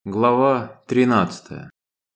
Глава 13.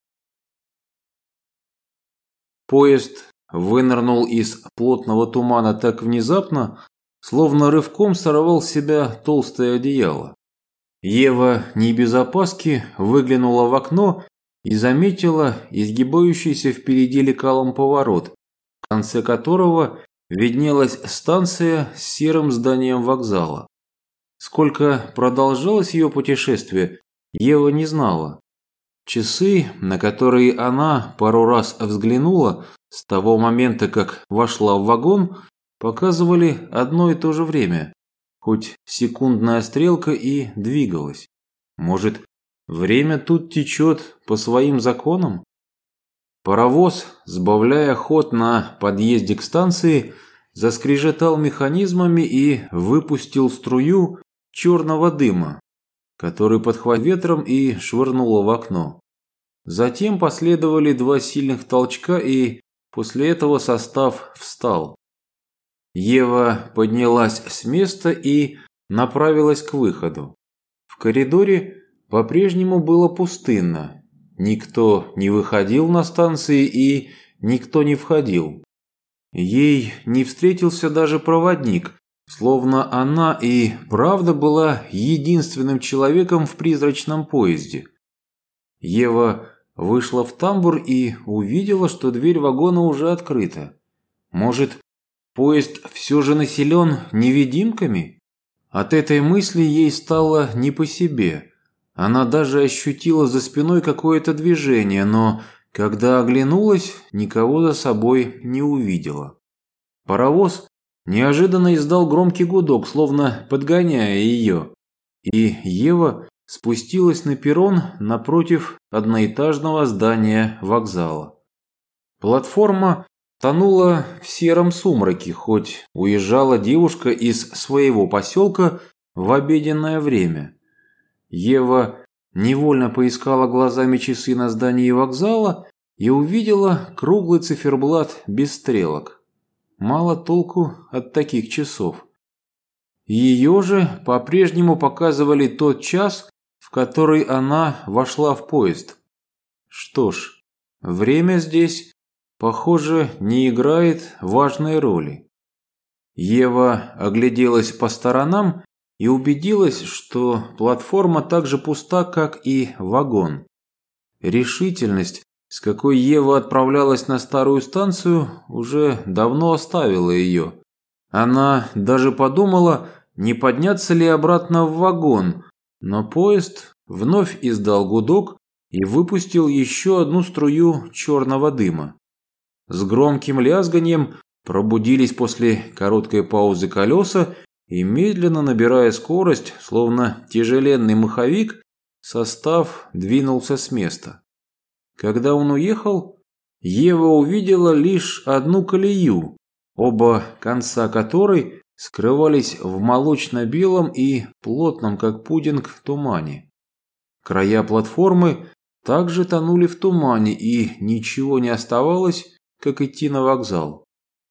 Поезд вынырнул из плотного тумана так внезапно, словно рывком сорвал с себя толстое одеяло. Ева не без опаски выглянула в окно и заметила изгибающийся впереди лекалом поворот, в конце которого виднелась станция с серым зданием вокзала. Сколько продолжалось ее путешествие, Ева не знала. Часы, на которые она пару раз взглянула с того момента, как вошла в вагон, показывали одно и то же время, хоть секундная стрелка и двигалась. Может, время тут течет по своим законам? Паровоз, сбавляя ход на подъезде к станции, заскрежетал механизмами и выпустил струю черного дыма, который подхватил ветром и швырнуло в окно. Затем последовали два сильных толчка, и после этого состав встал. Ева поднялась с места и направилась к выходу. В коридоре по-прежнему было пустынно. Никто не выходил на станции и никто не входил. Ей не встретился даже проводник, словно она и правда была единственным человеком в призрачном поезде. Ева вышла в тамбур и увидела, что дверь вагона уже открыта. Может, поезд все же населен невидимками? От этой мысли ей стало не по себе. Она даже ощутила за спиной какое-то движение, но когда оглянулась, никого за собой не увидела. Паровоз неожиданно издал громкий гудок, словно подгоняя ее, и Ева спустилась на перрон напротив одноэтажного здания вокзала. Платформа тонула в сером сумраке, хоть уезжала девушка из своего поселка в обеденное время. Ева невольно поискала глазами часы на здании вокзала и увидела круглый циферблат без стрелок. Мало толку от таких часов. Ее же по-прежнему показывали тот час, в который она вошла в поезд. Что ж, время здесь, похоже, не играет важной роли. Ева огляделась по сторонам и убедилась, что платформа так же пуста, как и вагон. Решительность, с какой Ева отправлялась на старую станцию, уже давно оставила ее. Она даже подумала, не подняться ли обратно в вагон, но поезд вновь издал гудок и выпустил еще одну струю черного дыма. С громким лязганием пробудились после короткой паузы колеса и, медленно набирая скорость, словно тяжеленный маховик, состав двинулся с места. Когда он уехал, Ева увидела лишь одну колею, оба конца которой скрывались в молочно-белом и плотном, как пудинг, тумане. Края платформы также тонули в тумане, и ничего не оставалось, как идти на вокзал.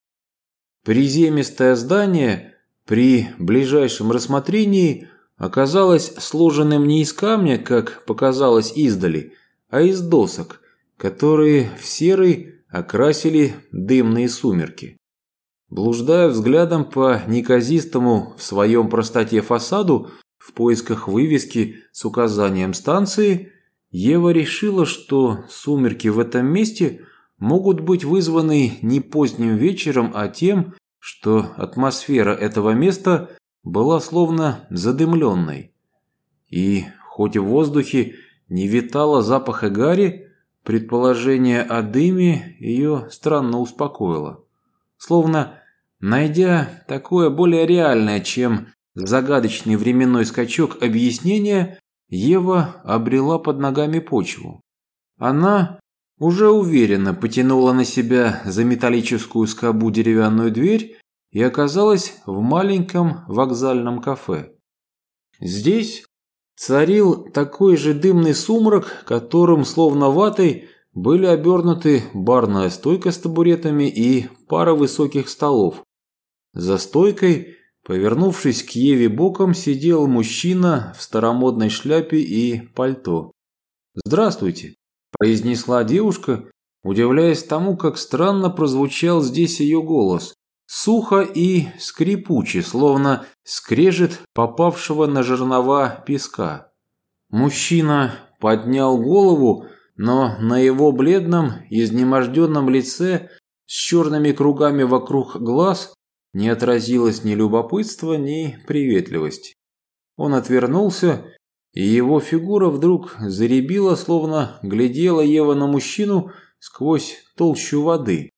Приземистое здание при ближайшем рассмотрении оказалось сложенным не из камня, как показалось издали, а из досок, которые в серый окрасили дымные сумерки. Блуждая взглядом по неказистому в своем простоте фасаду в поисках вывески с указанием станции, Ева решила, что сумерки в этом месте могут быть вызваны не поздним вечером, а тем, что атмосфера этого места была словно задымленной. И хоть в воздухе не витало запаха гари, предположение о дыме ее странно успокоило. Словно найдя такое более реальное, чем загадочный временной скачок объяснения, Ева обрела под ногами почву. Она уже уверенно потянула на себя за металлическую скобу деревянную дверь и оказалась в маленьком вокзальном кафе. Здесь царил такой же дымный сумрак, которым, словно ватой, были обернуты барная стойка с табуретами и пара высоких столов. За стойкой, повернувшись к Еве боком, сидел мужчина в старомодной шляпе и пальто. «Здравствуйте», – произнесла девушка, удивляясь тому, как странно прозвучал здесь ее голос. Сухо и скрипуче, словно скрежет попавшего на жернова песка. Мужчина поднял голову, но на его бледном, изнеможденном лице с черными кругами вокруг глаз не отразилось ни любопытства, ни приветливости. Он отвернулся, и его фигура вдруг зарябила, словно глядела Ева на мужчину сквозь толщу воды.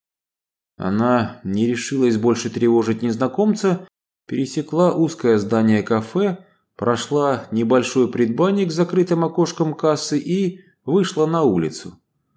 Она не решилась больше тревожить незнакомца, пересекла узкое здание кафе, прошла небольшой предбанник с закрытым окошком кассы и вышла на улицу.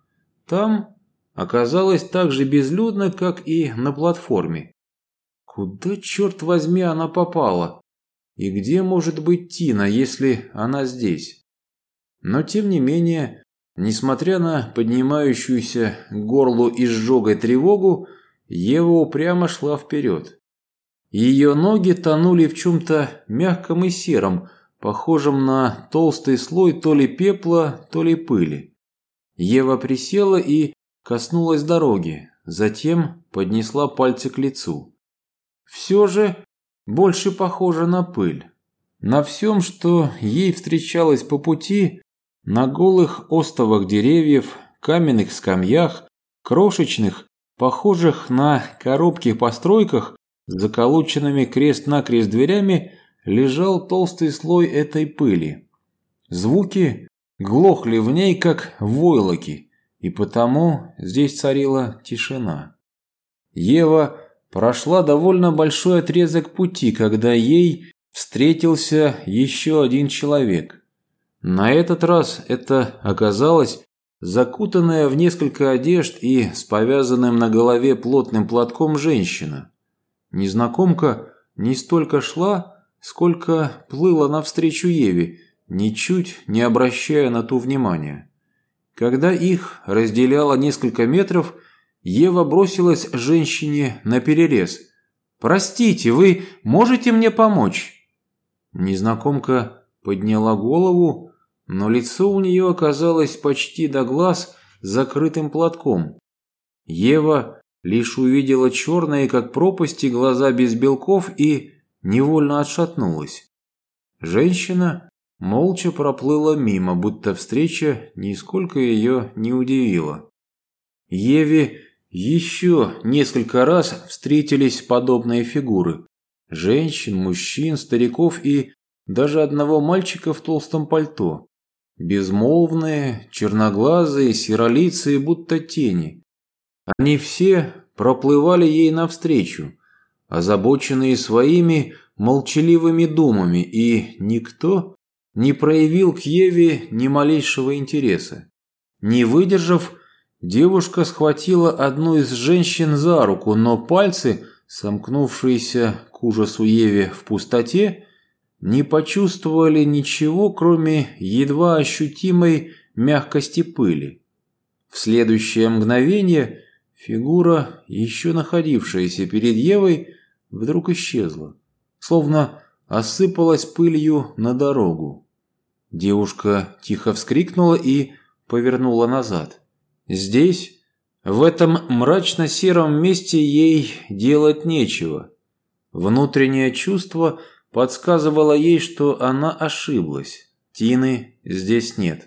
Там оказалось так же безлюдно, как и на платформе. Куда, черт возьми, она попала? И где может быть Тина, если она здесь? Но тем не менее, несмотря на поднимающуюся к горлу изжогой тревогу, Ева упрямо шла вперед. Ее ноги тонули в чем-то мягком и сером, похожем на толстый слой то ли пепла, то ли пыли. Ева присела и коснулась дороги, затем поднесла пальцы к лицу. Все же больше похоже на пыль. На всем, что ей встречалось по пути, на голых остовах деревьев, каменных скамьях, крошечных, похожих на коробки постройках, с заколоченными крест-накрест дверями, лежал толстый слой этой пыли. Звуки глохли в ней, как войлоки, и потому здесь царила тишина. Ева прошла довольно большой отрезок пути, когда ей встретился еще один человек. На этот раз это оказалась закутанная в несколько одежд и с повязанным на голове плотным платком женщина. Незнакомка не столько шла, сколько плыла навстречу Еве, ничуть не обращая на ту внимания. Когда их разделяло несколько метров, Ева бросилась женщине наперерез. «Простите, вы можете мне помочь?» Незнакомка подняла голову, но лицо у нее оказалось почти до глаз закрытым платком. Ева лишь увидела черные, как пропасти, глаза без белков и невольно отшатнулась. Женщина молча проплыла мимо, будто встреча нисколько ее не удивила. Еве еще несколько раз встретились подобные фигуры. Женщин, мужчин, стариков и даже одного мальчика в толстом пальто. Безмолвные, черноглазые, серолицые, будто тени. Они все проплывали ей навстречу, озабоченные своими молчаливыми думами, и никто не проявил к Еве ни малейшего интереса. Не выдержав, девушка схватила одну из женщин за руку, но пальцы, сомкнувшиеся к ужасу Еве в пустоте, не почувствовали ничего, кроме едва ощутимой мягкости пыли. В следующее мгновение фигура, еще находившаяся перед Евой, вдруг исчезла, словно осыпалась пылью на дорогу. Девушка тихо вскрикнула и повернула назад. Здесь, в этом мрачно-сером месте, ей делать нечего. Внутреннее чувство подсказывало ей, что она ошиблась. Тины здесь нет.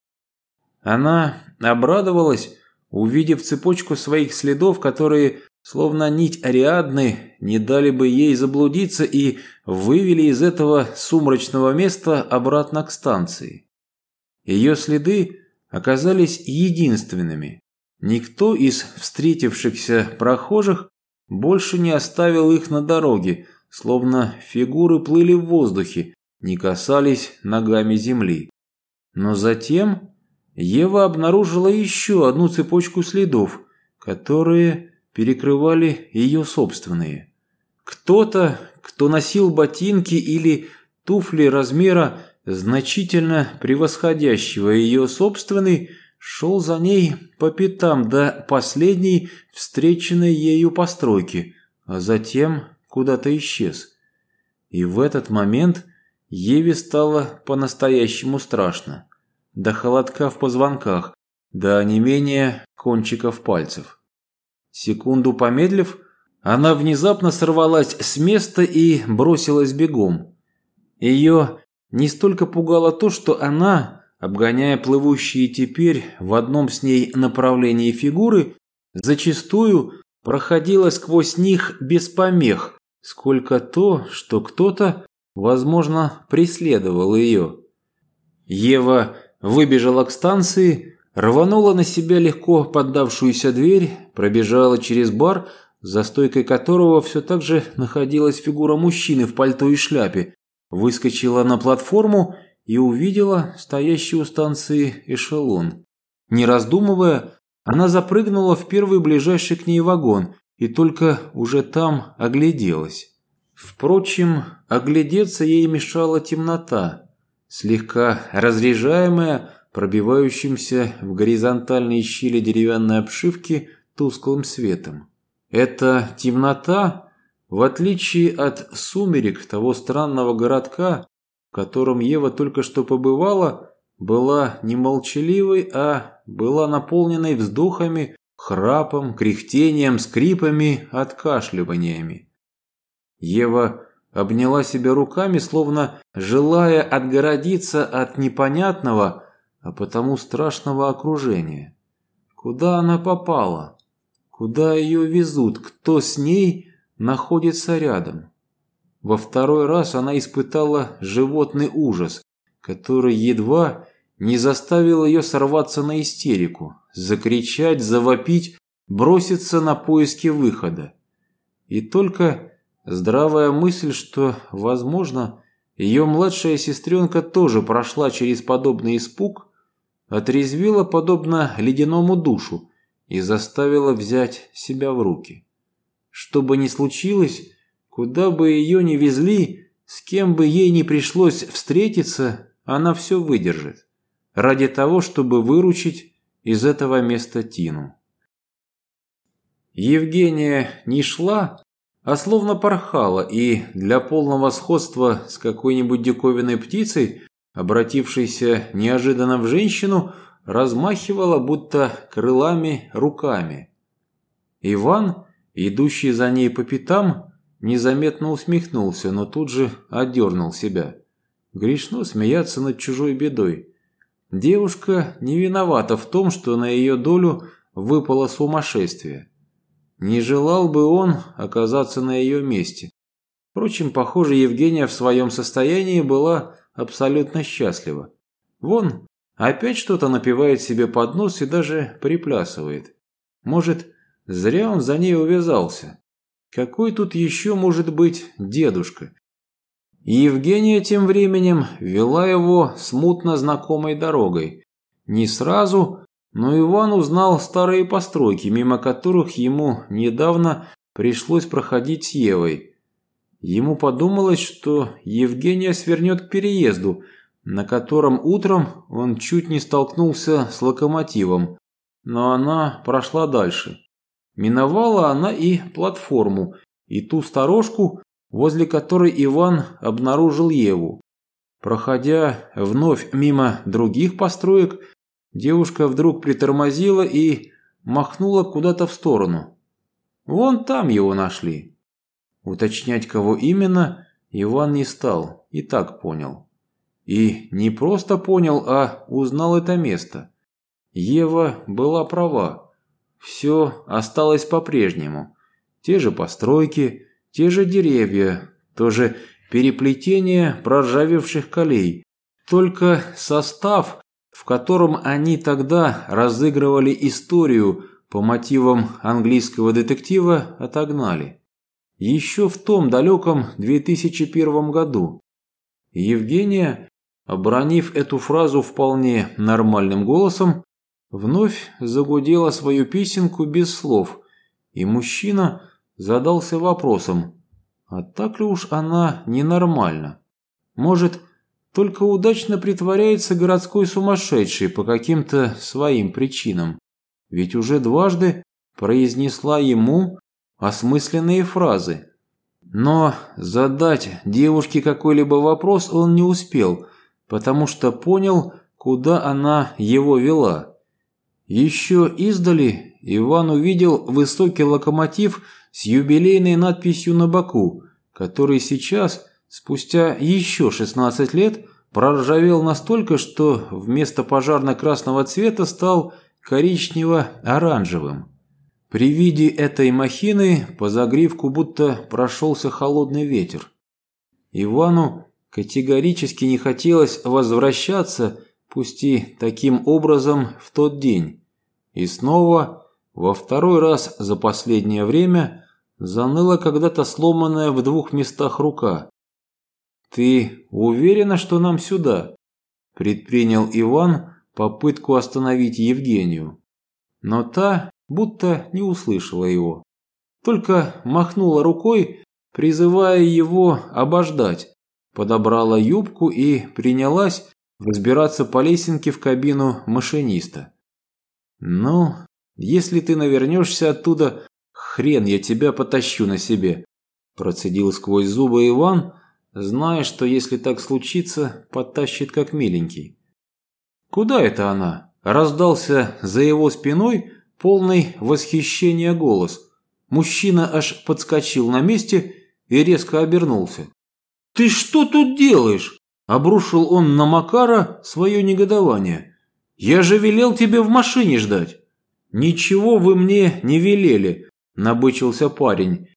Она обрадовалась, увидев цепочку своих следов, которые, словно нить Ариадны, не дали бы ей заблудиться и вывели из этого сумрачного места обратно к станции. Ее следы оказались единственными. Никто из встретившихся прохожих больше не оставил их на дороге, словно фигуры плыли в воздухе, не касались ногами земли. Но затем Ева обнаружила еще одну цепочку следов, которые перекрывали ее собственные. Кто-то, кто носил ботинки или туфли размера, значительно превосходящего ее собственный, шел за ней по пятам до последней встреченной ею постройки, а затем куда-то исчез. И в этот момент Еве стало по-настоящему страшно. до холодка в позвонках, до онемения кончиков пальцев. Секунду помедлив, она внезапно сорвалась с места и бросилась бегом. Ее не столько пугало то, что она, обгоняя плывущие теперь в одном с ней направлении фигуры, зачастую проходила сквозь них без помех, сколько то, что кто-то, возможно, преследовал ее. Ева выбежала к станции, рванула на себя легко поддавшуюся дверь, пробежала через бар, за стойкой которого все так же находилась фигура мужчины в пальто и шляпе, выскочила на платформу и увидела стоящий у станции эшелон. Не раздумывая, она запрыгнула в первый ближайший к ней вагон и только уже там огляделась. Впрочем, оглядеться ей мешала темнота, слегка разряжаемая пробивающимся в горизонтальные щели деревянной обшивки тусклым светом. Эта темнота, в отличие от сумерек того странного городка, в котором Ева только что побывала, была не молчаливой, а была наполненной вздохами, храпом, кряхтением, скрипами, откашливаниями. Ева обняла себя руками, словно желая отгородиться от непонятного, а потому страшного окружения. Куда она попала? Куда ее везут? Кто с ней находится рядом? Во второй раз она испытала животный ужас, который едва не заставил ее сорваться на истерику, закричать, завопить, броситься на поиски выхода. И только здравая мысль, что, возможно, ее младшая сестренка тоже прошла через подобный испуг, отрезвила подобно ледяному душу и заставила взять себя в руки. Что бы ни случилось, куда бы ее ни везли, с кем бы ей ни пришлось встретиться, она все выдержит, ради того, чтобы выручить из этого места Тину. Евгения не шла, а словно порхала, и для полного сходства с какой-нибудь диковинной птицей, обратившейся неожиданно в женщину, размахивала будто крылами руками. Иван, идущий за ней по пятам, незаметно усмехнулся, но тут же отдернул себя. Грешно смеяться над чужой бедой. Девушка не виновата в том, что на ее долю выпало сумасшествие. Не желал бы он оказаться на ее месте. Впрочем, похоже, Евгения в своем состоянии была абсолютно счастлива. Вон, опять что-то напевает себе под нос и даже приплясывает. Может, зря он за ней увязался. Какой тут еще может быть дедушка? И Евгения тем временем вела его смутно знакомой дорогой. Не сразу, но Иван узнал старые постройки, мимо которых ему недавно пришлось проходить с Евой. Ему подумалось, что Евгения свернет к переезду, на котором утром он чуть не столкнулся с локомотивом, но она прошла дальше. Миновала она и платформу, и ту сторожку, возле которой Иван обнаружил Еву. Проходя вновь мимо других построек, девушка вдруг притормозила и махнула куда-то в сторону. Вон там его нашли. Уточнять, кого именно, Иван не стал, и так понял. И не просто понял, а узнал это место. Ева была права. Все осталось по-прежнему. Те же постройки, те же деревья, то же переплетение проржавевших колей. Только состав, в котором они тогда разыгрывали историю по мотивам английского детектива, отогнали. Еще в том далеком 2001 году. Евгения, обронив эту фразу вполне нормальным голосом, вновь загудела свою песенку без слов, и мужчина задался вопросом, а так ли уж она ненормальна? Может, только удачно притворяется городской сумасшедший по каким-то своим причинам, ведь уже дважды произнесла ему осмысленные фразы. Но задать девушке какой-либо вопрос он не успел, потому что понял, куда она его вела. Еще издали Иван увидел высокий локомотив с юбилейной надписью на боку, который сейчас, спустя еще 16 лет, проржавел настолько, что вместо пожарно-красного цвета стал коричнево-оранжевым. При виде этой махины по загривку будто прошелся холодный ветер. Ивану категорически не хотелось возвращаться, пусть и таким образом, в тот день. И снова, во второй раз за последнее время, заныла когда-то сломанная в 2 местах рука. «Ты уверена, что нам сюда?» – предпринял Иван попытку остановить Евгению. Но та будто не услышала его. Только махнула рукой, призывая его обождать, подобрала юбку и принялась взбираться по лесенке в кабину машиниста. «Ну, если ты навернешься оттуда, хрен я тебя потащу на себе», – процедил сквозь зубы Иван, зная, что если так случится, потащит как миленький. «Куда это она?» – раздался за его спиной полный восхищения голос. Мужчина аж подскочил на месте и резко обернулся. «Ты что тут делаешь?» – обрушил он на Макара свое негодование. «Я же велел тебе в машине ждать». «Ничего вы мне не велели», – набычился парень.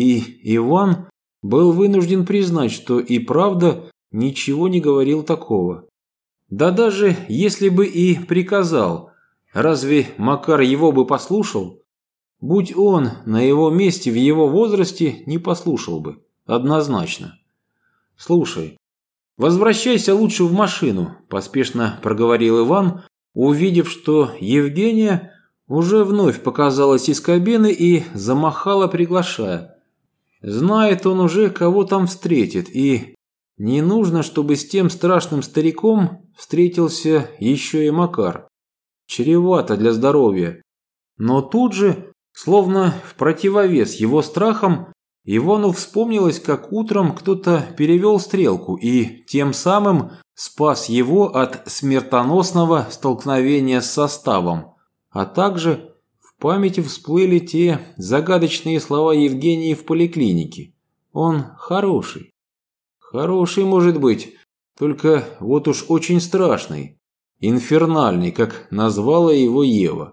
И Иван был вынужден признать, что и правда ничего не говорил такого. Да даже если бы и приказал, разве Макар его бы послушал? Будь он на его месте в его возрасте, не послушал бы, однозначно. «Слушай, возвращайся лучше в машину», – поспешно проговорил Иван, увидев, что Евгения уже вновь показалась из кабины и замахала, приглашая. Знает он уже, кого там встретит, и не нужно, чтобы с тем страшным стариком встретился еще и Макар. Чревато для здоровья. Но тут же, словно в противовес его страхам, Ивану вспомнилось, как утром кто-то перевел стрелку и тем самым спас его от смертоносного столкновения с составом, а также в памяти всплыли те загадочные слова Евгении в поликлинике. Он хороший. Хороший, может быть, только вот уж очень страшный. Инфернальный, как назвала его Ева.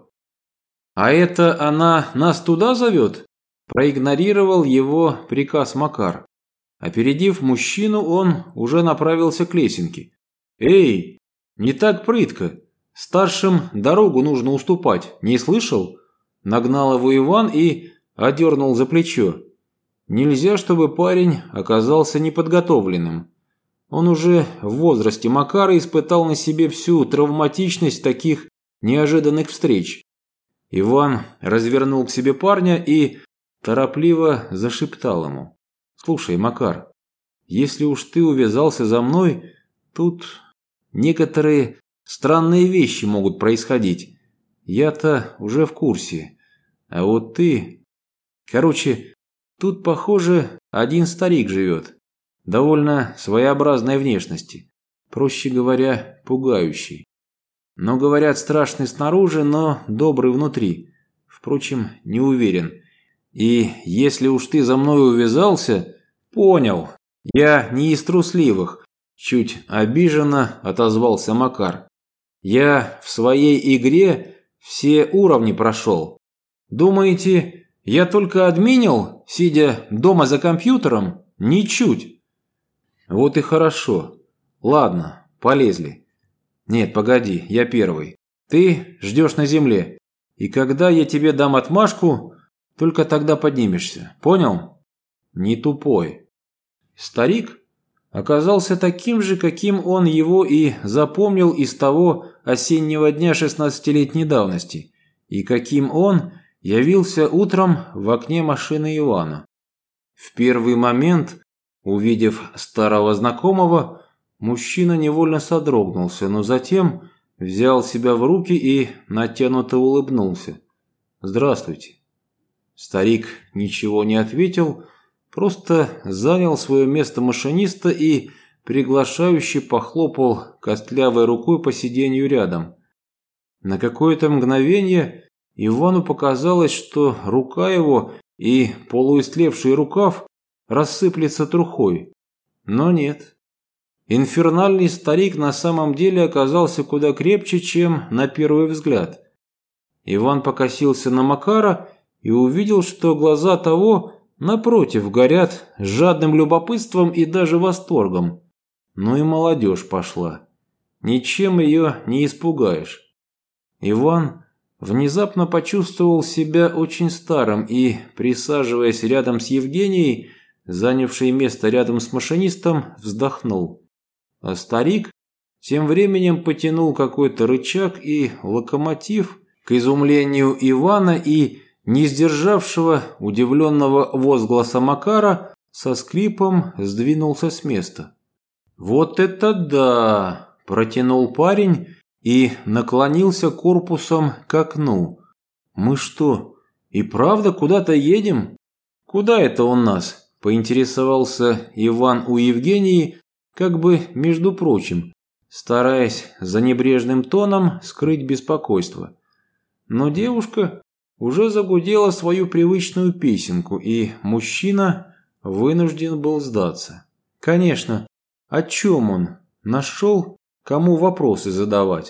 «А это она нас туда зовет?» Проигнорировал его приказ Макар. Опередив мужчину, он уже направился к лесенке. «Эй, не так прытко. Старшим дорогу нужно уступать, не слышал?» Нагнал его Иван и одернул за плечо. Нельзя, чтобы парень оказался неподготовленным. Он уже в возрасте Макара испытал на себе всю травматичность таких неожиданных встреч. Иван развернул к себе парня и торопливо зашептал ему. «Слушай, Макар, если уж ты увязался за мной, тут некоторые странные вещи могут происходить. Я-то уже в курсе. А вот ты... Короче, тут, похоже, один старик живет. Довольно своеобразной внешности. Проще говоря, пугающий. Но, говорят, страшный снаружи, но добрый внутри. Впрочем, не уверен. И если уж ты за мной увязался... Понял. Я не из трусливых. Чуть обиженно отозвался Макар. Я в своей игре все уровни прошел. Думаете, я только админил, сидя дома за компьютером? Ничуть. Вот и хорошо. Ладно, полезли. Нет, погоди, я первый. Ты ждешь на земле. И когда я тебе дам отмашку, только тогда поднимешься. Понял? Не тупой. Старик оказался таким же, каким он его и запомнил из того осеннего дня 16-летней давности, и каким он явился утром в окне машины Ивана. В первый момент, увидев старого знакомого, мужчина невольно содрогнулся, но затем взял себя в руки и натянуто улыбнулся. «Здравствуйте». Старик ничего не ответил, просто занял свое место машиниста и приглашающе похлопал костлявой рукой по сиденью рядом. На какое-то мгновение Ивану показалось, что рука его и полуистлевший рукав рассыплется трухой. Но нет. Инфернальный старик на самом деле оказался куда крепче, чем на первый взгляд. Иван покосился на Макара и увидел, что глаза того, напротив, горят жадным любопытством и даже восторгом. Ну и молодежь пошла. Ничем ее не испугаешь. Иван внезапно почувствовал себя очень старым и, присаживаясь рядом с Евгенией, занявшей место рядом с машинистом, вздохнул. А старик тем временем потянул какой-то рычаг, и локомотив, к изумлению Ивана и не сдержавшего удивленного возгласа Макара, со скрипом сдвинулся с места. «Вот это да!» – протянул парень и наклонился корпусом к окну. «Мы что, и правда куда-то едем?» «Куда это он нас?» – поинтересовался Иван у Евгении, как бы между прочим, стараясь за небрежным тоном скрыть беспокойство. Но девушка уже загудела свою привычную песенку, и мужчина вынужден был сдаться. Конечно, о чем он? Нашел, кому вопросы задавать.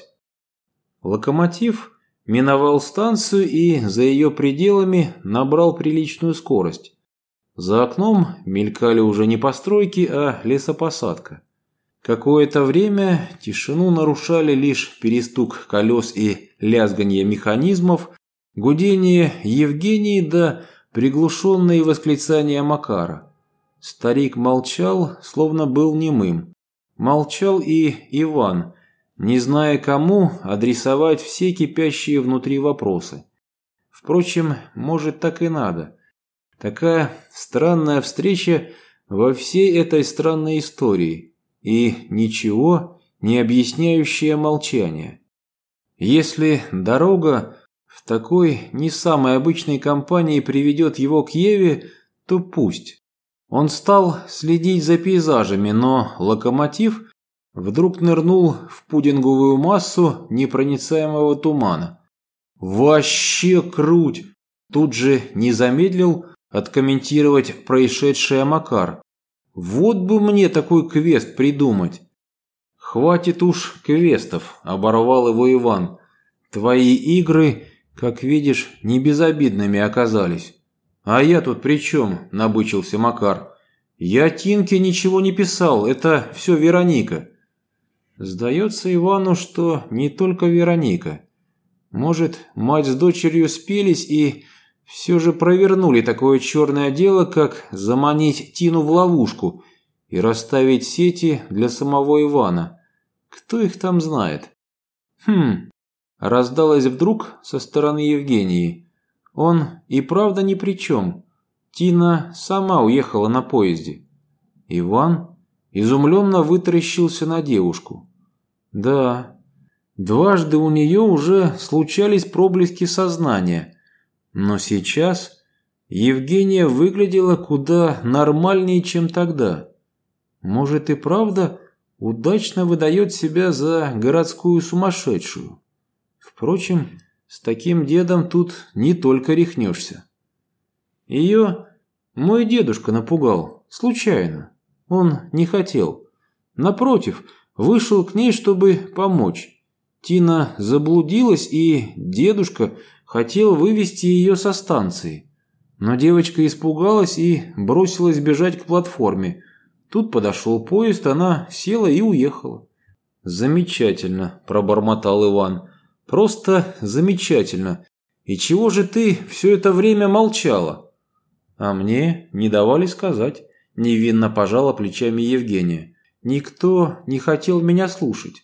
Локомотив миновал станцию и за ее пределами набрал приличную скорость. За окном мелькали уже не постройки, а лесопосадка. Какое-то время тишину нарушали лишь перестук колес и лязганье механизмов, гудение Евгении да приглушенные восклицания Макара. Старик молчал, словно был немым. Молчал и Иван, не зная кому адресовать все кипящие внутри вопросы. Впрочем, может, так и надо. Такая странная встреча во всей этой странной истории и ничего не объясняющее молчание. Если дорога в такой не самой обычной компании приведет его к Еве, то пусть. Он стал следить за пейзажами, но локомотив вдруг нырнул в пудинговую массу непроницаемого тумана. «Вообще круть!» Тут же не замедлил откомментировать происшедшее Макар. «Вот бы мне такой квест придумать!» «Хватит уж квестов», – оборвал его Иван. «Твои игры, как видишь, не безобидными оказались». «А я тут при чем?» – набычился Макар. «Я Тинке ничего не писал, это все Вероника». Сдается Ивану, что не только Вероника. Может, мать с дочерью спелись и все же провернули такое черное дело, как заманить Тину в ловушку и расставить сети для самого Ивана. Кто их там знает? Раздалось вдруг со стороны Евгении. Он и правда ни при чем. Тина сама уехала на поезде. Иван изумленно вытаращился на девушку. Да, дважды у нее уже случались проблески сознания. Но сейчас Евгения выглядела куда нормальнее, чем тогда. Может и правда удачно выдает себя за городскую сумасшедшую. Впрочем, с таким дедом тут не только рехнешься. Ее мой дедушка напугал, случайно. Он не хотел. Напротив, вышел к ней, чтобы помочь. Тина заблудилась, и дедушка хотел вывести ее со станции. Но девочка испугалась и бросилась бежать к платформе. Тут подошел поезд, она села и уехала. «Замечательно», – пробормотал Иван. «Просто замечательно. И чего же ты все это время молчала?» «А мне не давали сказать», – невинно пожала плечами Евгения. «Никто не хотел меня слушать».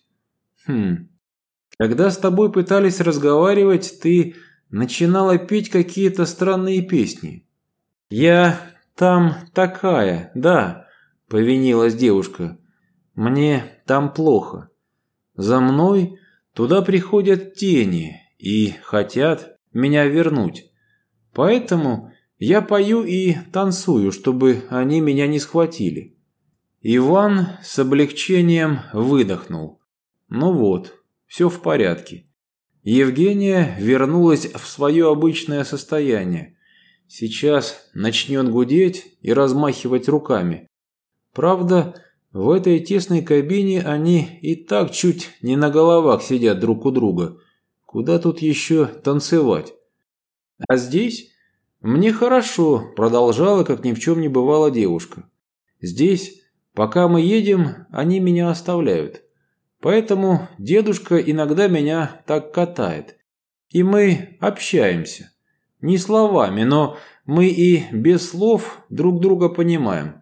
«Когда с тобой пытались разговаривать, ты начинала петь какие-то странные песни». «Я там такая, да», – повинилась девушка. «Мне там плохо. За мной туда приходят тени и хотят меня вернуть. Поэтому я пою и танцую, чтобы они меня не схватили». Иван с облегчением выдохнул. Ну вот, все в порядке. Евгения вернулась в свое обычное состояние. Сейчас начнет гудеть и размахивать руками. Правда, в этой тесной кабине они и так чуть не на головах сидят друг у друга. Куда тут еще танцевать? А здесь мне хорошо, продолжала, как ни в чем не бывало девушка. Здесь, пока мы едем, они меня оставляют. Поэтому дедушка иногда меня так катает. И мы общаемся. Не словами, но мы и без слов друг друга понимаем.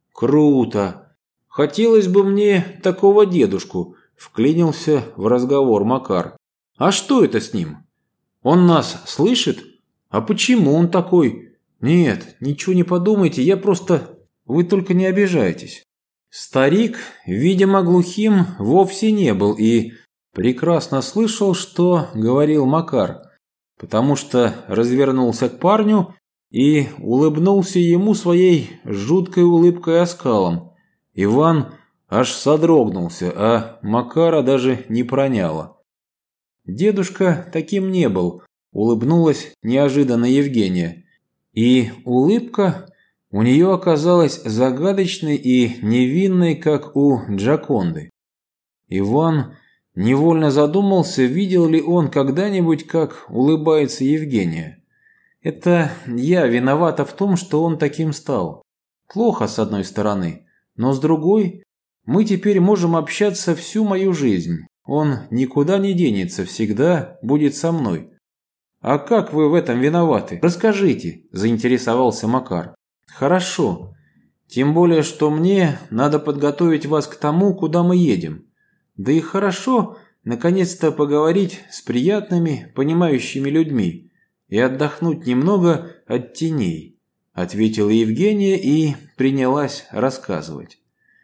Круто! Хотелось бы мне такого дедушку, вклинился в разговор Макар. А что это с ним? Он нас слышит? А почему он такой? Нет, ничего не подумайте, я просто... Вы только не обижайтесь. Старик, видимо, глухим вовсе не был и прекрасно слышал, что говорил Макар, потому что развернулся к парню и улыбнулся ему своей жуткой улыбкой оскалом. Иван аж содрогнулся, а Макара даже не проняло. Дедушка таким не был, улыбнулась неожиданно Евгения. И улыбка у нее оказалась загадочной и невинной, как у Джоконды. Иван невольно задумался, видел ли он когда-нибудь, как улыбается Евгения. Это я виновата в том, что он таким стал. Плохо с одной стороны, но с другой мы теперь можем общаться всю мою жизнь. Он никуда не денется, всегда будет со мной. А как вы в этом виноваты? Расскажите, заинтересовался Макар. Хорошо. Тем более, что мне надо подготовить вас к тому, куда мы едем. Да и хорошо, наконец-то поговорить с приятными, понимающими людьми и отдохнуть немного от теней, ответила Евгения и принялась рассказывать.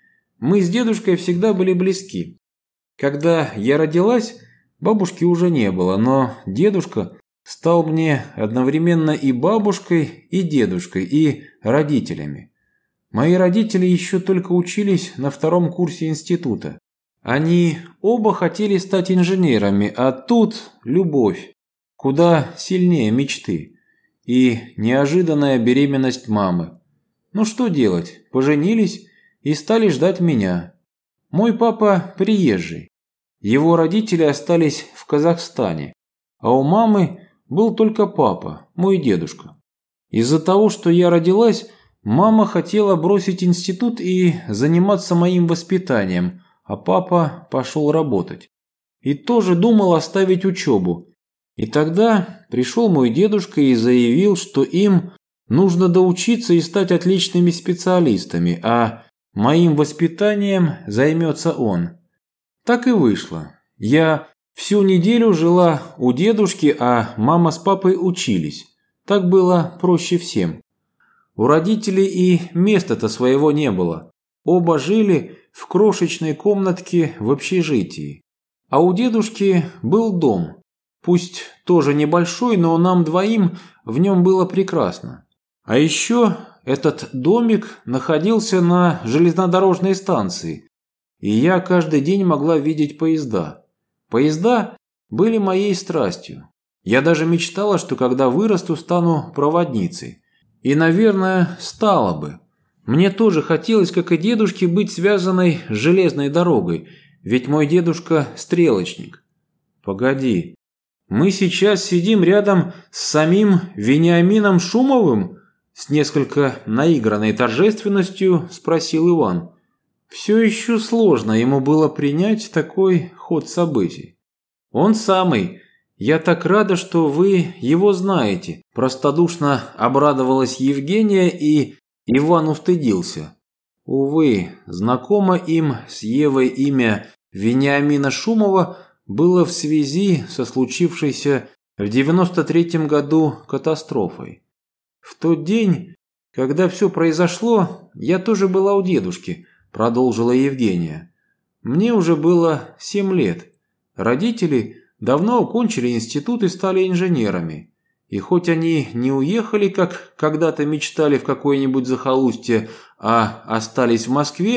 Мы с дедушкой всегда были близки. Когда я родилась, бабушки уже не было, но дедушка стал мне одновременно и бабушкой, и дедушкой, и родителями. Мои родители еще только учились на 2-м курсе института. Они оба хотели стать инженерами, а тут любовь, куда сильнее мечты, и неожиданная беременность мамы. Ну что делать, поженились и стали ждать меня. Мой папа приезжий. Его родители остались в Казахстане, а у мамы был только папа, мой дедушка. Из-за того, что я родилась, мама хотела бросить институт и заниматься моим воспитанием, а папа пошел работать. И тоже думал оставить учебу. И тогда пришел мой дедушка и заявил, что им нужно доучиться и стать отличными специалистами, а моим воспитанием займется он. Так и вышло. Я всю неделю жила у дедушки, а мама с папой учились. Так было проще всем. У родителей и места-то своего не было. Оба жили в крошечной комнатке в общежитии. А у дедушки был дом. Пусть тоже небольшой, но нам двоим в нем было прекрасно. А еще этот домик находился на железнодорожной станции. И я каждый день могла видеть поезда. Поезда были моей страстью. Я даже мечтала, что когда вырасту, стану проводницей. И, наверное, стала бы. Мне тоже хотелось, как и дедушке, быть связанной с железной дорогой, ведь мой дедушка – стрелочник. Погоди, мы сейчас сидим рядом с самим Вениамином Шумовым? С несколько наигранной торжественностью спросил Иван. Все еще сложно ему было принять такой ход событий. Он самый. Я так рада, что вы его знаете. Простодушно обрадовалась Евгения, и Иван устыдился. Увы, знакомо им с Евой имя Вениамина Шумова было в связи со случившейся в 93-м году катастрофой. В тот день, когда все произошло, я тоже была у дедушки, продолжила Евгения. Мне уже было 7 лет. Родители давно окончили институт и стали инженерами. И хоть они не уехали, как когда-то мечтали, в какое-нибудь захолустье, а остались в Москве,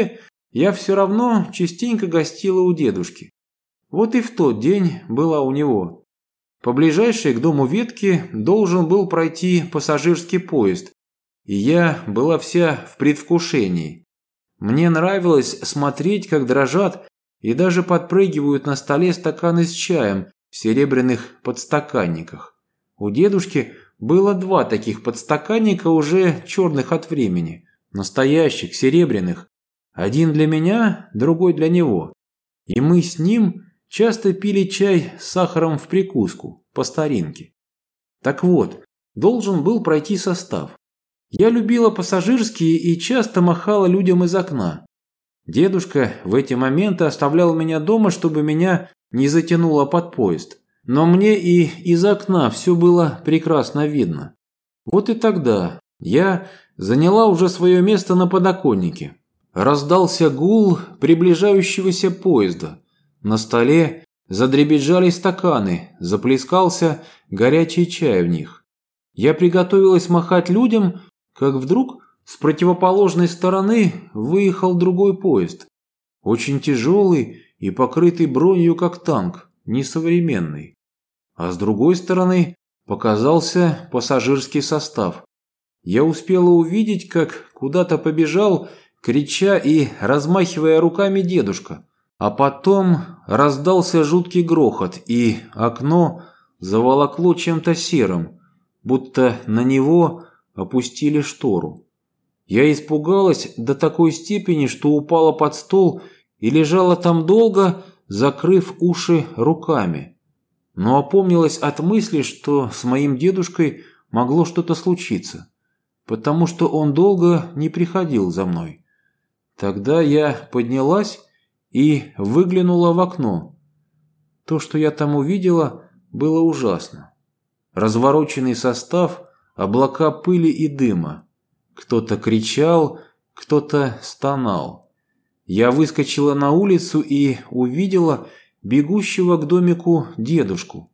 я все равно частенько гостила у дедушки. Вот и в тот день была у него. По ближайшей к дому ветке должен был пройти пассажирский поезд, и я была вся в предвкушении. Мне нравилось смотреть, как дрожат и даже подпрыгивают на столе стаканы с чаем в серебряных подстаканниках. У дедушки было 2 таких подстаканника, уже черных от времени, настоящих, серебряных. Один для меня, другой для него. И мы с ним часто пили чай с сахаром в прикуску, по старинке. Так вот, должен был пройти состав. Я любила пассажирские и часто махала людям из окна. Дедушка в эти моменты оставлял меня дома, чтобы меня не затянуло под поезд. Но мне и из окна все было прекрасно видно. Вот и тогда я заняла уже свое место на подоконнике. Раздался гул приближающегося поезда. На столе задребезжали стаканы, заплескался горячий чай в них. Я приготовилась махать людям, как вдруг с противоположной стороны выехал другой поезд. Очень тяжелый и покрытый бронью, как танк, несовременный. А с другой стороны показался пассажирский состав. Я успела увидеть, как куда-то побежал, крича и размахивая руками дедушка. А потом раздался жуткий грохот, и окно заволокло чем-то серым, будто на него опустили штору. Я испугалась до такой степени, что упала под стол и лежала там долго, закрыв уши руками. Но опомнилась от мысли, что с моим дедушкой могло что-то случиться, потому что он долго не приходил за мной. Тогда я поднялась и выглянула в окно. То, что я там увидела, было ужасно. Развороченный состав, облака пыли и дыма. Кто-то кричал, кто-то стонал. Я выскочила на улицу и увидела бегущего к домику дедушку.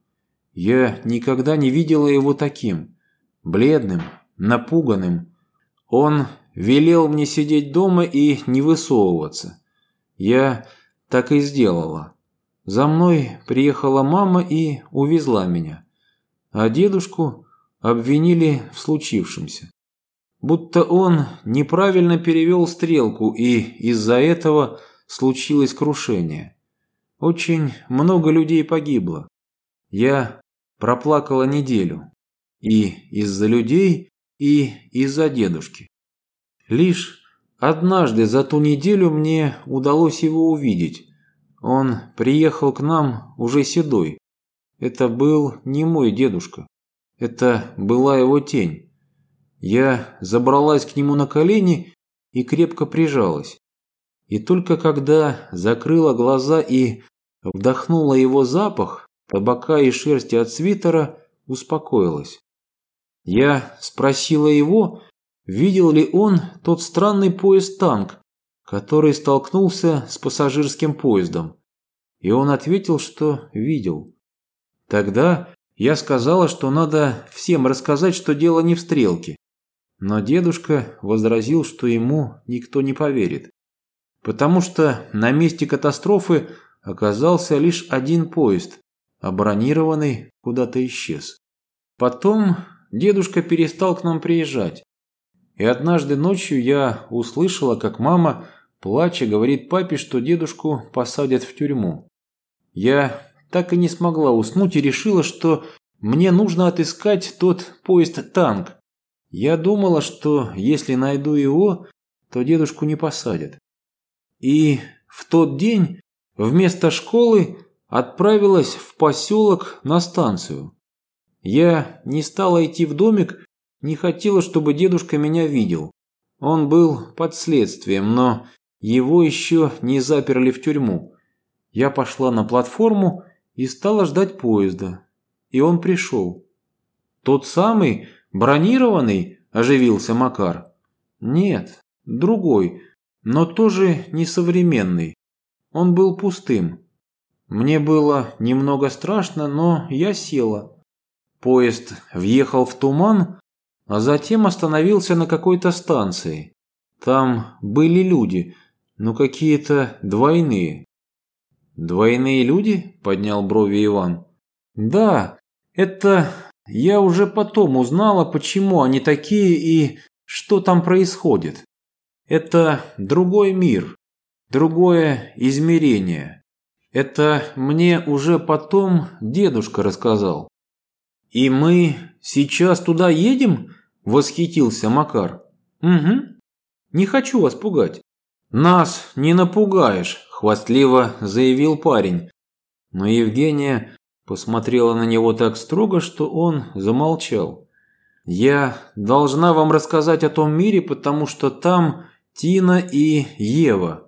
Я никогда не видела его таким, бледным, напуганным. Он велел мне сидеть дома и не высовываться. Я так и сделала. За мной приехала мама и увезла меня. А дедушку обвинили в случившемся. Будто он неправильно перевел стрелку, и из-за этого случилось крушение. Очень много людей погибло. Я проплакала неделю. И из-за людей, и из-за дедушки. Лишь однажды за ту неделю мне удалось его увидеть. Он приехал к нам уже седой. Это был не мой дедушка. Это была его тень. Я забралась к нему на колени и крепко прижалась. И только когда закрыла глаза и вдохнула его запах, табака и шерсти от свитера, успокоилась. Я спросила его, видел ли он тот странный поезд-танк, который столкнулся с пассажирским поездом. И он ответил, что видел. Тогда я сказала, что надо всем рассказать, что дело не в стрелке. Но дедушка возразил, что ему никто не поверит. Потому что на месте катастрофы оказался лишь один поезд, а бронированный куда-то исчез. Потом дедушка перестал к нам приезжать. И однажды ночью я услышала, как мама, плача, говорит папе, что дедушку посадят в тюрьму. Я так и не смогла уснуть и решила, что мне нужно отыскать тот поезд-танк. Я думала, что если найду его, то дедушку не посадят. И в тот день вместо школы отправилась в поселок на станцию. Я не стала идти в домик, не хотела, чтобы дедушка меня видел. Он был под следствием, но его еще не заперли в тюрьму. Я пошла на платформу и стала ждать поезда. И он пришел. Тот самый, бронированный, оживился Макар. Нет, другой, но тоже несовременный. Он был пустым. Мне было немного страшно, но я села. Поезд въехал в туман, а затем остановился на какой-то станции. Там были люди, но какие-то двойные». «Двойные люди?» – поднял брови Иван. «Да, это я уже потом узнала, почему они такие и что там происходит. Это другой мир, другое измерение. Это мне уже потом дедушка рассказал». «И мы сейчас туда едем?» – восхитился Макар. «Угу. Не хочу вас пугать». «Нас не напугаешь», – хвастливо заявил парень. Но Евгения посмотрела на него так строго, что он замолчал. «Я должна вам рассказать о том мире, потому что там Тина и Ева».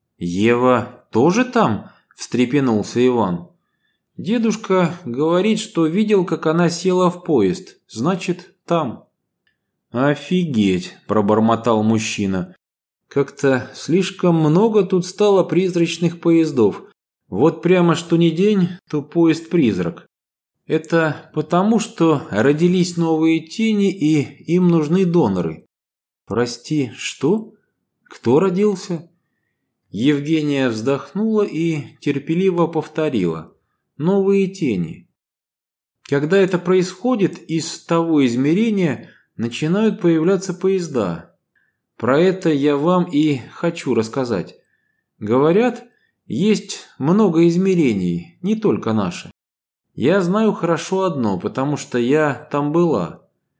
«Ева тоже там?» – встрепенулся Иван. «Дедушка говорит, что видел, как она села в поезд. Значит, там». «Офигеть!» – пробормотал мужчина. «Как-то слишком много тут стало призрачных поездов. Вот прямо что ни день, то поезд-призрак. Это потому, что родились новые тени и им нужны доноры». «Прости, что? Кто родился?» Евгения вздохнула и терпеливо повторила. «Новые тени. Когда это происходит, из того измерения начинают появляться поезда. Про это я вам и хочу рассказать. Говорят, есть много измерений, не только наши. Я знаю хорошо одно, потому что я там была».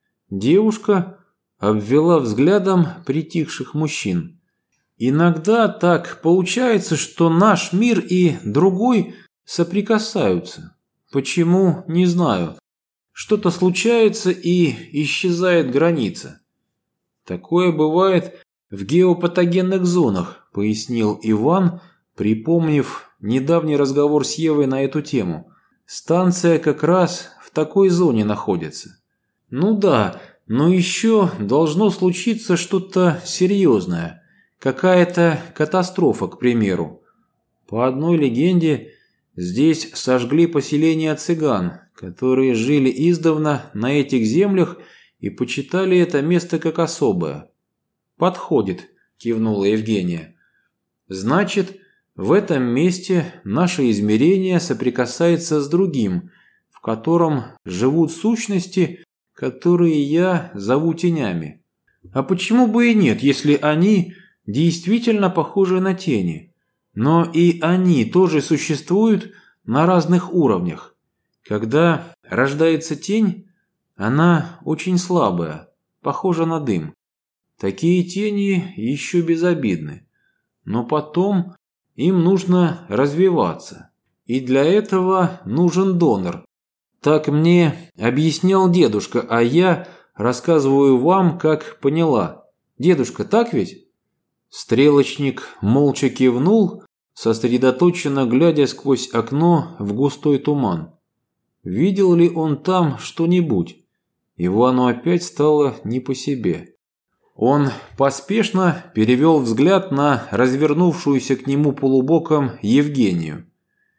Девушка обвела взглядом притихших мужчин. «Иногда так получается, что наш мир и другой соприкасаются. Почему, не знаю. Что-то случается и исчезает граница». «Такое бывает в геопатогенных зонах», – пояснил Иван, припомнив недавний разговор с Евой на эту тему. «Станция как раз в такой зоне находится». «Ну да, но еще должно случиться что-то серьезное. Какая-то катастрофа, к примеру. По одной легенде, здесь сожгли поселение цыган, которые жили издавна на этих землях и почитали это место как особое». «Подходит», – кивнула Евгения. «Значит, в этом месте наше измерение соприкасается с другим, в котором живут сущности, которые я зову тенями. А почему бы и нет, если они действительно похожи на тени? Но и они тоже существуют на разных уровнях. Когда рождается тень, она очень слабая, похожа на дым. Такие тени еще безобидны. Но потом им нужно развиваться. И для этого нужен донор. Так мне объяснял дедушка, а я рассказываю вам, как поняла. Дедушка, так ведь?» Стрелочник молча кивнул, сосредоточенно глядя сквозь окно в густой туман. Видел ли он там что-нибудь? Ивану опять стало не по себе. Он поспешно перевел взгляд на развернувшуюся к нему полубоком Евгению.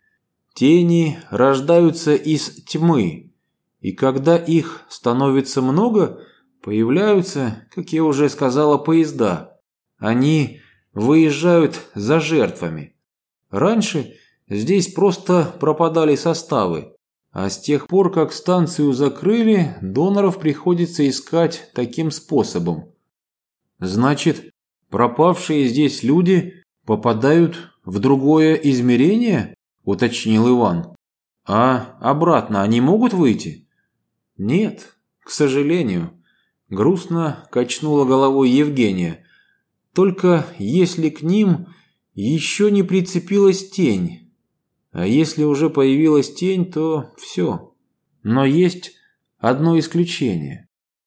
«Тени рождаются из тьмы, и когда их становится много, появляются, как я уже сказала, поезда. Они выезжают за жертвами. Раньше здесь просто пропадали составы. А с тех пор, как станцию закрыли, доноров приходится искать таким способом». «Значит, пропавшие здесь люди попадают в другое измерение?» – уточнил Иван. «А обратно они могут выйти?» «Нет, к сожалению», – грустно качнула головой Евгения. «Только если к ним еще не прицепилась тень. А если уже появилась тень, то все. Но есть одно исключение.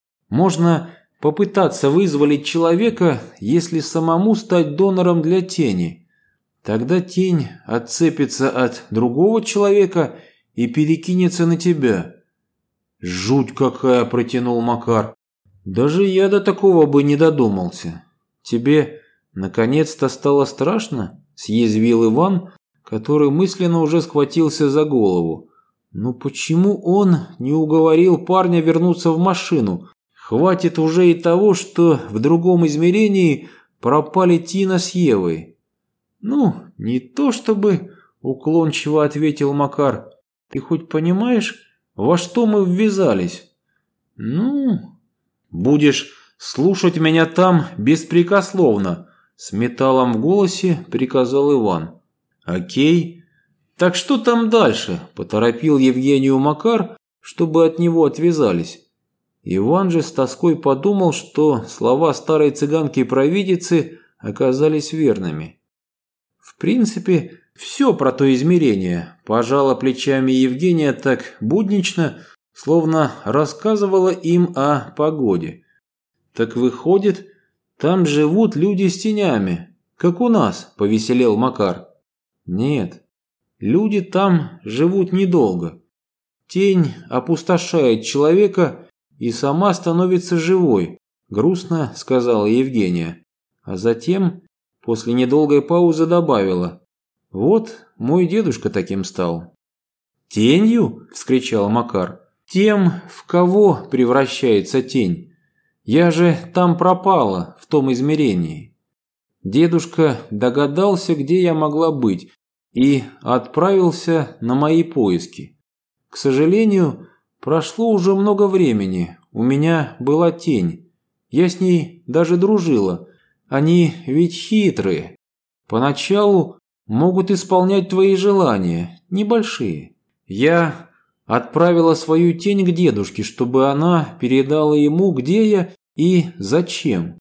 Можно попытаться вызволить человека, если самому стать донором для тени. Тогда тень отцепится от другого человека и перекинется на тебя». «Жуть какая!» – протянул Макар. «Даже я до такого бы не додумался». «Тебе наконец-то стало страшно?» – съязвил Иван, который мысленно уже схватился за голову. «Ну почему он не уговорил парня вернуться в машину? Хватит уже и того, что в другом измерении пропали Тина с Евой». «Ну, не то чтобы», – уклончиво ответил Макар. «Ты хоть понимаешь, во что мы ввязались?» «Ну, будешь слушать меня там беспрекословно», – с металлом в голосе приказал Иван. «Окей. Так что там дальше?» – поторопил Евгению Макар, чтобы от него отвязались. Иван же с тоской подумал, что слова старой цыганки-провидицы оказались верными. «В принципе, все про то измерение», – пожала плечами Евгения так буднично, словно рассказывала им о погоде. «Так выходит, там живут люди с тенями, как у нас», – повеселел Макар. «Нет, люди там живут недолго. Тень опустошает человека и сама становится живой», – грустно сказала Евгения. А затем, после недолгой паузы, добавила: «Вот мой дедушка таким стал». «Тенью?» – вскричал Макар. «Тем, в кого превращается тень. Я же там пропала, в том измерении». Дедушка догадался, где я могла быть, и отправился на мои поиски. К сожалению, прошло уже много времени, у меня была тень. Я с ней даже дружила. Они ведь хитрые. Поначалу могут исполнять твои желания, небольшие. Я отправила свою тень к дедушке, чтобы она передала ему, где я и зачем.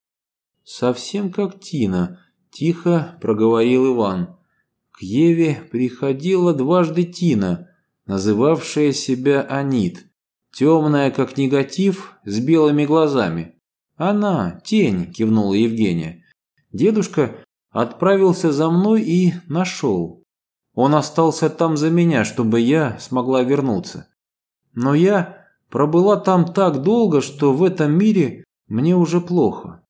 «Совсем как Тина», – тихо проговорил Иван. «К Еве приходила дважды Тина, называвшая себя Анит, темная, как негатив, с белыми глазами». «Она, тень», – кивнула Евгения. «Дедушка отправился за мной и нашел. Он остался там за меня, чтобы я смогла вернуться. Но я пробыла там так долго, что в этом мире мне уже плохо.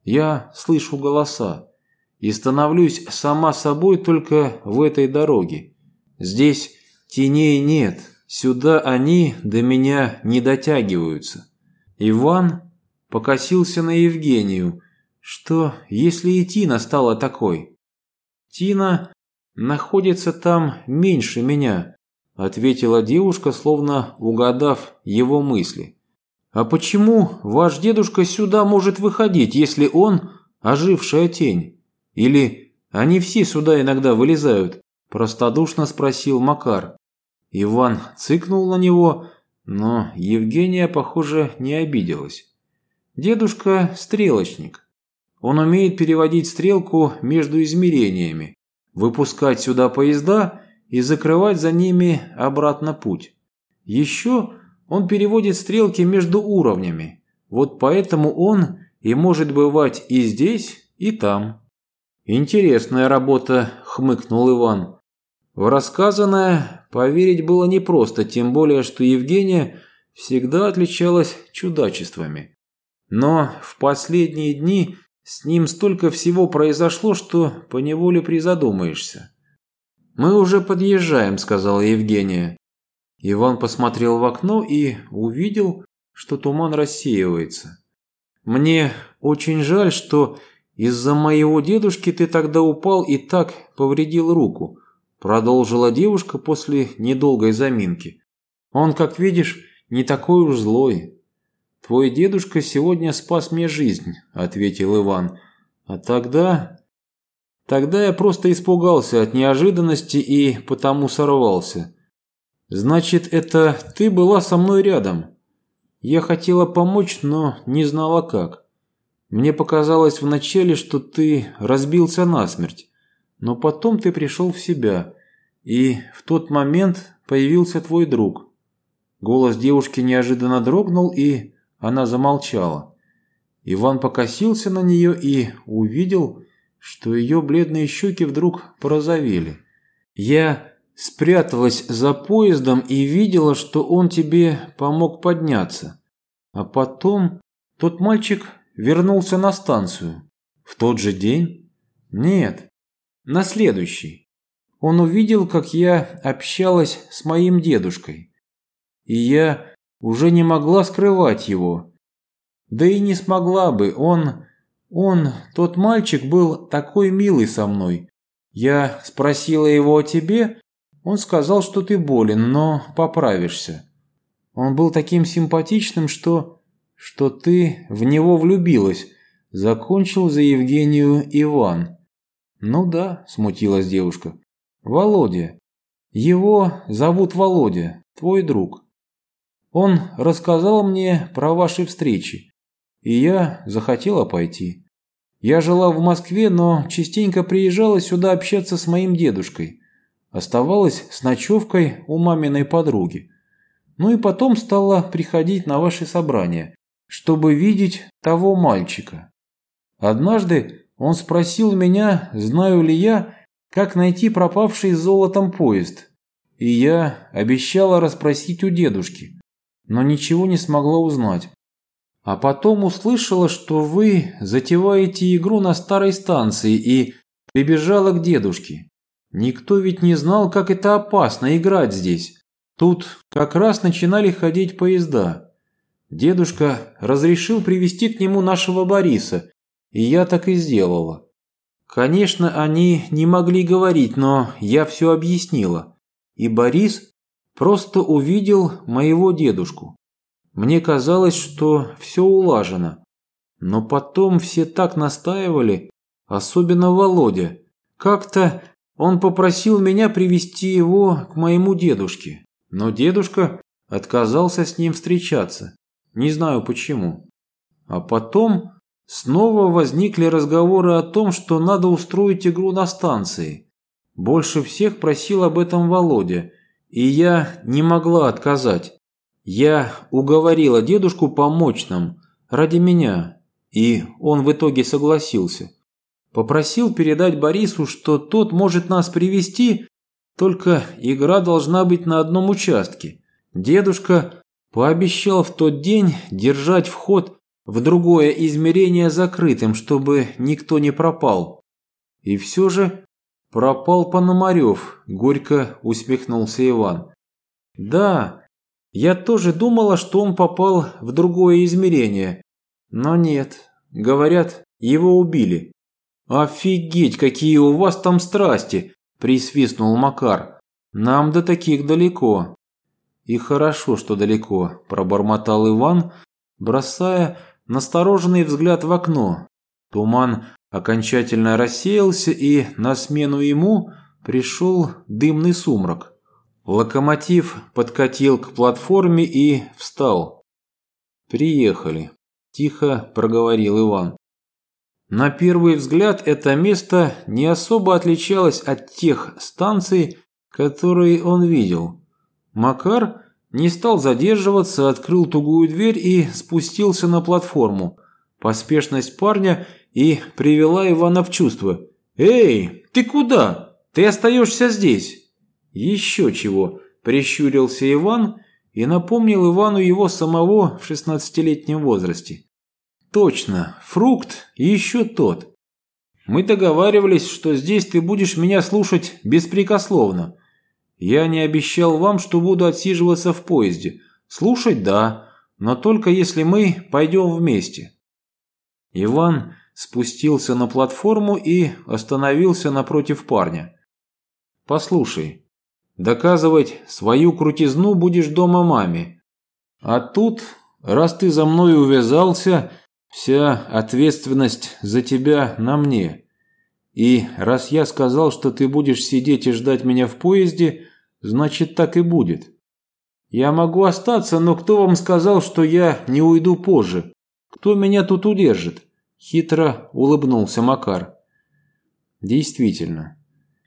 Я слышу голоса и становлюсь сама собой только в этой дороге. Здесь теней нет, сюда они до меня не дотягиваются». Иван покосился на Евгению. «Что, если и Тина стала такой?» «Тина находится там меньше меня», – ответила девушка, словно угадав его мысли. «А почему ваш дедушка сюда может выходить, если он ожившая тень? Или они все сюда иногда вылезают?» – простодушно спросил Макар. Иван цыкнул на него, но Евгения, похоже, не обиделась. «Дедушка – стрелочник. Он умеет переводить стрелку между измерениями, выпускать сюда поезда и закрывать за ними обратно путь. Еще он переводит стрелки между уровнями. Вот поэтому он и может бывать и здесь, и там». «Интересная работа», – хмыкнул Иван. В рассказанное поверить было непросто, тем более, что Евгения всегда отличалась чудачествами. Но в последние дни с ним столько всего произошло, что поневоле призадумаешься. «Мы уже подъезжаем», – сказала Евгения. Иван посмотрел в окно и увидел, что туман рассеивается. «Мне очень жаль, что из-за моего дедушки ты тогда упал и так повредил руку», – продолжила девушка после недолгой заминки. «Он, как видишь, не такой уж злой». «Твой дедушка сегодня спас мне жизнь», – ответил Иван. «А тогда я просто испугался от неожиданности и потому сорвался». «Значит, это ты была со мной рядом?» «Я хотела помочь, но не знала как. Мне показалось вначале, что ты разбился насмерть, но потом ты пришел в себя, и в тот момент появился твой друг». Голос девушки неожиданно дрогнул, и она замолчала. Иван покосился на нее и увидел, что ее бледные щеки вдруг порозовели. «Я спряталась за поездом и видела, что он тебе помог подняться. А потом тот мальчик вернулся на станцию. В тот же день? Нет, на следующий. Он увидел, как я общалась с моим дедушкой. И я уже не могла скрывать его. Да и не смогла бы, тот мальчик был такой милый со мной. Я спросила его о тебе, он сказал, что ты болен, но поправишься. Он был таким симпатичным, что ты в него влюбилась, закончил за Евгению Иван. Ну да, смутилась девушка. Володя. Его зовут Володя, твой друг. Он рассказал мне про ваши встречи, и я захотела пойти. Я жила в Москве, но частенько приезжала сюда общаться с моим дедушкой. Оставалась с ночевкой у маминой подруги. Ну и потом стала приходить на ваши собрания, чтобы видеть того мальчика. Однажды он спросил меня, знаю ли я, как найти пропавший с золотом поезд. И я обещала расспросить у дедушки, но ничего не смогла узнать. А потом услышала, что вы затеваете игру на старой станции, и прибежала к дедушке. Никто ведь не знал, как это опасно играть здесь. Тут как раз начинали ходить поезда. Дедушка разрешил привезти к нему нашего Бориса, и я так и сделала. Конечно, они не могли говорить, но я все объяснила. И Борис просто увидел моего дедушку. Мне казалось, что все улажено. Но потом все так настаивали, особенно Володя. Как-то он попросил меня привести его к моему дедушке. Но дедушка отказался с ним встречаться. Не знаю почему. А потом снова возникли разговоры о том, что надо устроить игру на станции. Больше всех просил об этом Володя, и я не могла отказать. Я уговорила дедушку помочь нам ради меня, и он в итоге согласился. Попросил передать Борису, что тот может нас привести, только игра должна быть на одном участке. Дедушка пообещал в тот день держать вход в другое измерение закрытым, чтобы никто не пропал. И все же пропал Пономарев, горько усмехнулся Иван. Да, я тоже думала, что он попал в другое измерение. Но нет, говорят, его убили. Офигеть, какие у вас там страсти, присвистнул Макар. Нам до таких далеко. И хорошо, что далеко, пробормотал Иван, бросая настороженный взгляд в окно. Туман окончательно рассеялся, и на смену ему пришел дымный сумрак. Локомотив подкатил к платформе и встал. «Приехали», – тихо проговорил Иван. На первый взгляд это место не особо отличалось от тех станций, которые он видел. Макар не стал задерживаться, открыл тугую дверь и спустился на платформу. Поспешность парня и привела Ивана в чувство. «Эй, ты куда? Ты остаешься здесь!» «Еще чего!» – прищурился Иван и напомнил Ивану его самого в 16-летнем возрасте. «Точно, фрукт и еще тот. Мы договаривались, что здесь ты будешь меня слушать беспрекословно. Я не обещал вам, что буду отсиживаться в поезде. Слушать – да, но только если мы пойдем вместе». Иван спустился на платформу и остановился напротив парня. «Послушай, доказывать свою крутизну будешь дома маме. А тут, раз ты за мной увязался, вся ответственность за тебя на мне. И раз я сказал, что ты будешь сидеть и ждать меня в поезде, значит так и будет. Я могу остаться, но кто вам сказал, что я не уйду позже? Кто меня тут удержит?» Хитро улыбнулся Макар. Действительно.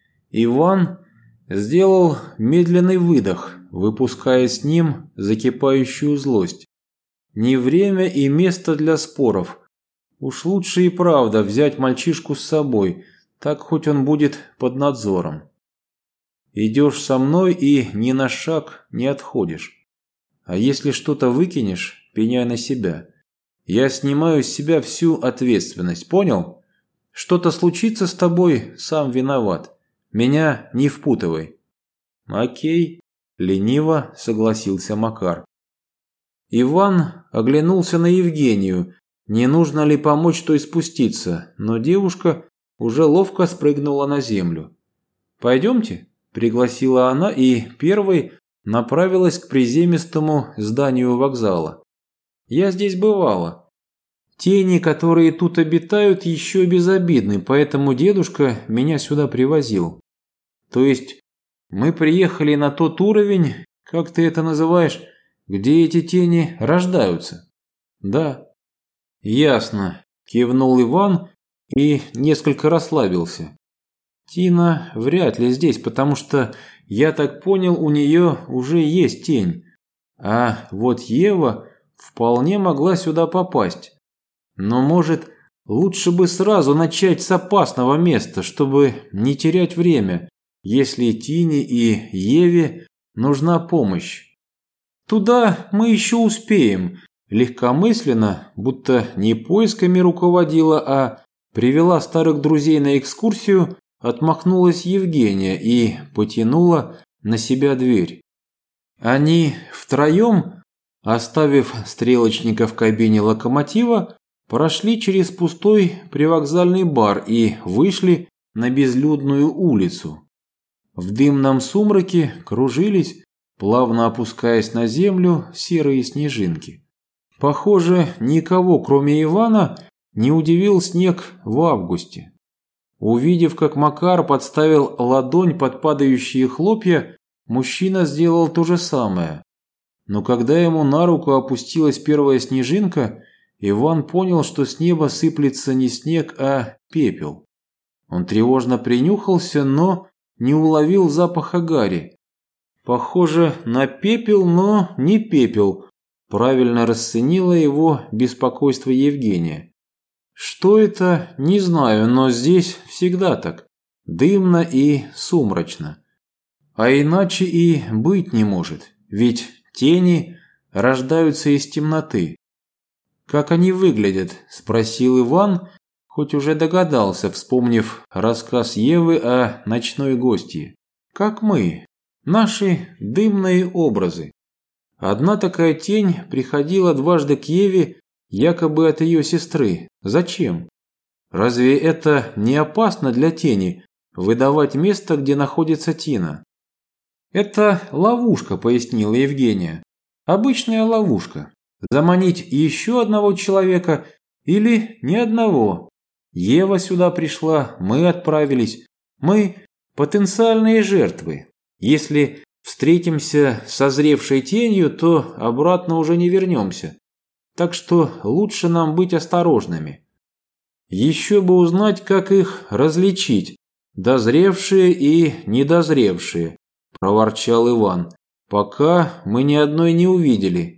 Иван сделал медленный выдох, выпуская с ним закипающую злость. Не время и место для споров. Уж лучше и правда взять мальчишку с собой, так хоть он будет под надзором. Идешь со мной и ни на шаг не отходишь. А если что-то выкинешь, пеняй на себя. Я снимаю с себя всю ответственность, понял? Что-то случится с тобой, сам виноват. Меня не впутывай». «Окей», – лениво согласился Макар. Иван оглянулся на Евгению, не нужно ли помочь той спуститься, но девушка уже ловко спрыгнула на землю. «Пойдемте», – пригласила она и первой направилась к приземистому зданию вокзала. «Я здесь бывала. Тени, которые тут обитают, еще безобидны, поэтому дедушка меня сюда привозил. То есть мы приехали на тот уровень, как ты это называешь, где эти тени рождаются?» «Да». «Ясно», – кивнул Иван и несколько расслабился. «Тина вряд ли здесь, потому что, я так понял, у нее уже есть тень. А вот Ева вполне могла сюда попасть. Но, может, лучше бы сразу начать с опасного места, чтобы не терять время, если Тине и Еве нужна помощь. Туда мы еще успеем», – легкомысленно, будто не поисками руководила, а привела старых друзей на экскурсию, отмахнулась Евгения и потянула на себя дверь. Они втроем, оставив стрелочника в кабине локомотива, прошли через пустой привокзальный бар и вышли на безлюдную улицу. В дымном сумраке кружились, плавно опускаясь на землю, серые снежинки. Похоже, никого, кроме Ивана, не удивил снег в августе. Увидев, как Макар подставил ладонь под падающие хлопья, мужчина сделал то же самое. Но когда ему на руку опустилась первая снежинка, Иван понял, что с неба сыплется не снег, а пепел. Он тревожно принюхался, но не уловил запаха гари. Похоже на пепел, но не пепел, правильно расценила его беспокойство Евгения. Что это, не знаю, но здесь всегда так. Дымно и сумрачно. А иначе и быть не может, ведь тени рождаются из темноты. «Как они выглядят?» – спросил Иван, хоть уже догадался, вспомнив рассказ Евы о ночной гостье. «Как мы, наши дымные образы. Одна такая тень приходила дважды к Еве, якобы от ее сестры. Зачем? Разве это не опасно для тени – выдавать место, где находится Тина?» «Это ловушка», – пояснила Евгения. «Обычная ловушка. Заманить еще одного человека или ни одного. Ева сюда пришла, мы отправились. Мы потенциальные жертвы. Если встретимся с созревшей тенью, то обратно уже не вернемся. Так что лучше нам быть осторожными. Еще бы узнать, как их различить, дозревшие и недозревшие», – проворчал Иван, – «пока мы ни одной не увидели.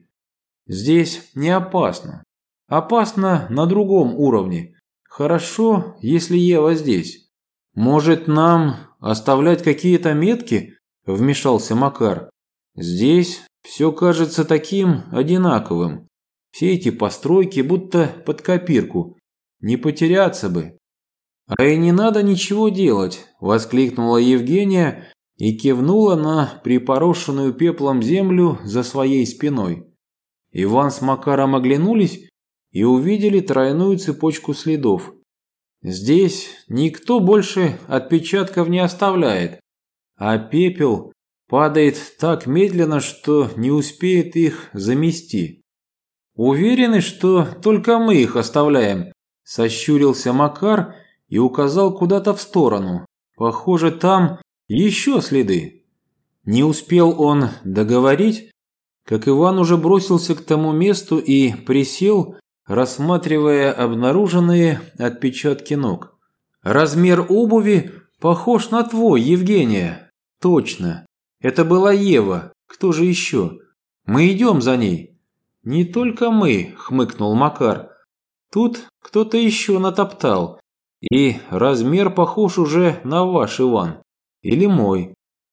Здесь не опасно. Опасно на другом уровне. Хорошо, если Ева здесь. Может, нам оставлять какие-то метки?» – вмешался Макар. «Здесь все кажется таким одинаковым. Все эти постройки будто под копирку. Не потеряться бы». «А и не надо ничего делать», – воскликнула Евгения и кивнула на припорошенную пеплом землю за своей спиной. Иван с Макаром оглянулись и увидели тройную цепочку следов. Здесь никто больше отпечатков не оставляет, а пепел падает так медленно, что не успеет их замести. «Уверены, что только мы их оставляем?» – сощурился Макар и указал куда-то в сторону. «Похоже, там еще следы». Не успел он договорить, как Иван уже бросился к тому месту и присел, рассматривая обнаруженные отпечатки ног. «Размер обуви похож на твой, Евгения». «Точно. Это была Ева. Кто же еще? Мы идем за ней». «Не только мы», – хмыкнул Макар. «Тут кто-то еще натоптал. И размер похож уже на ваш, Иван. Или мой.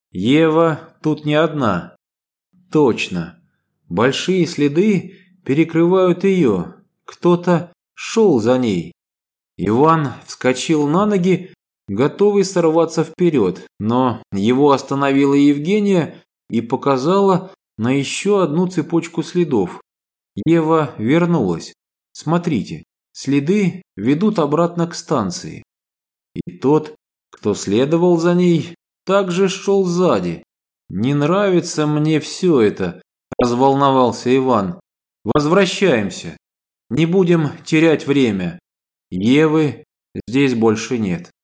Ева тут не одна». «Точно. Большие следы перекрывают ее. Кто-то шел за ней». Иван вскочил на ноги, готовый сорваться вперед, но его остановила Евгения и показала на еще одну цепочку следов. Ева вернулась. Смотрите, следы ведут обратно к станции. И тот, кто следовал за ней, также шел сзади. «Не нравится мне все это», – разволновался Иван. «Возвращаемся. Не будем терять время. Евы здесь больше нет».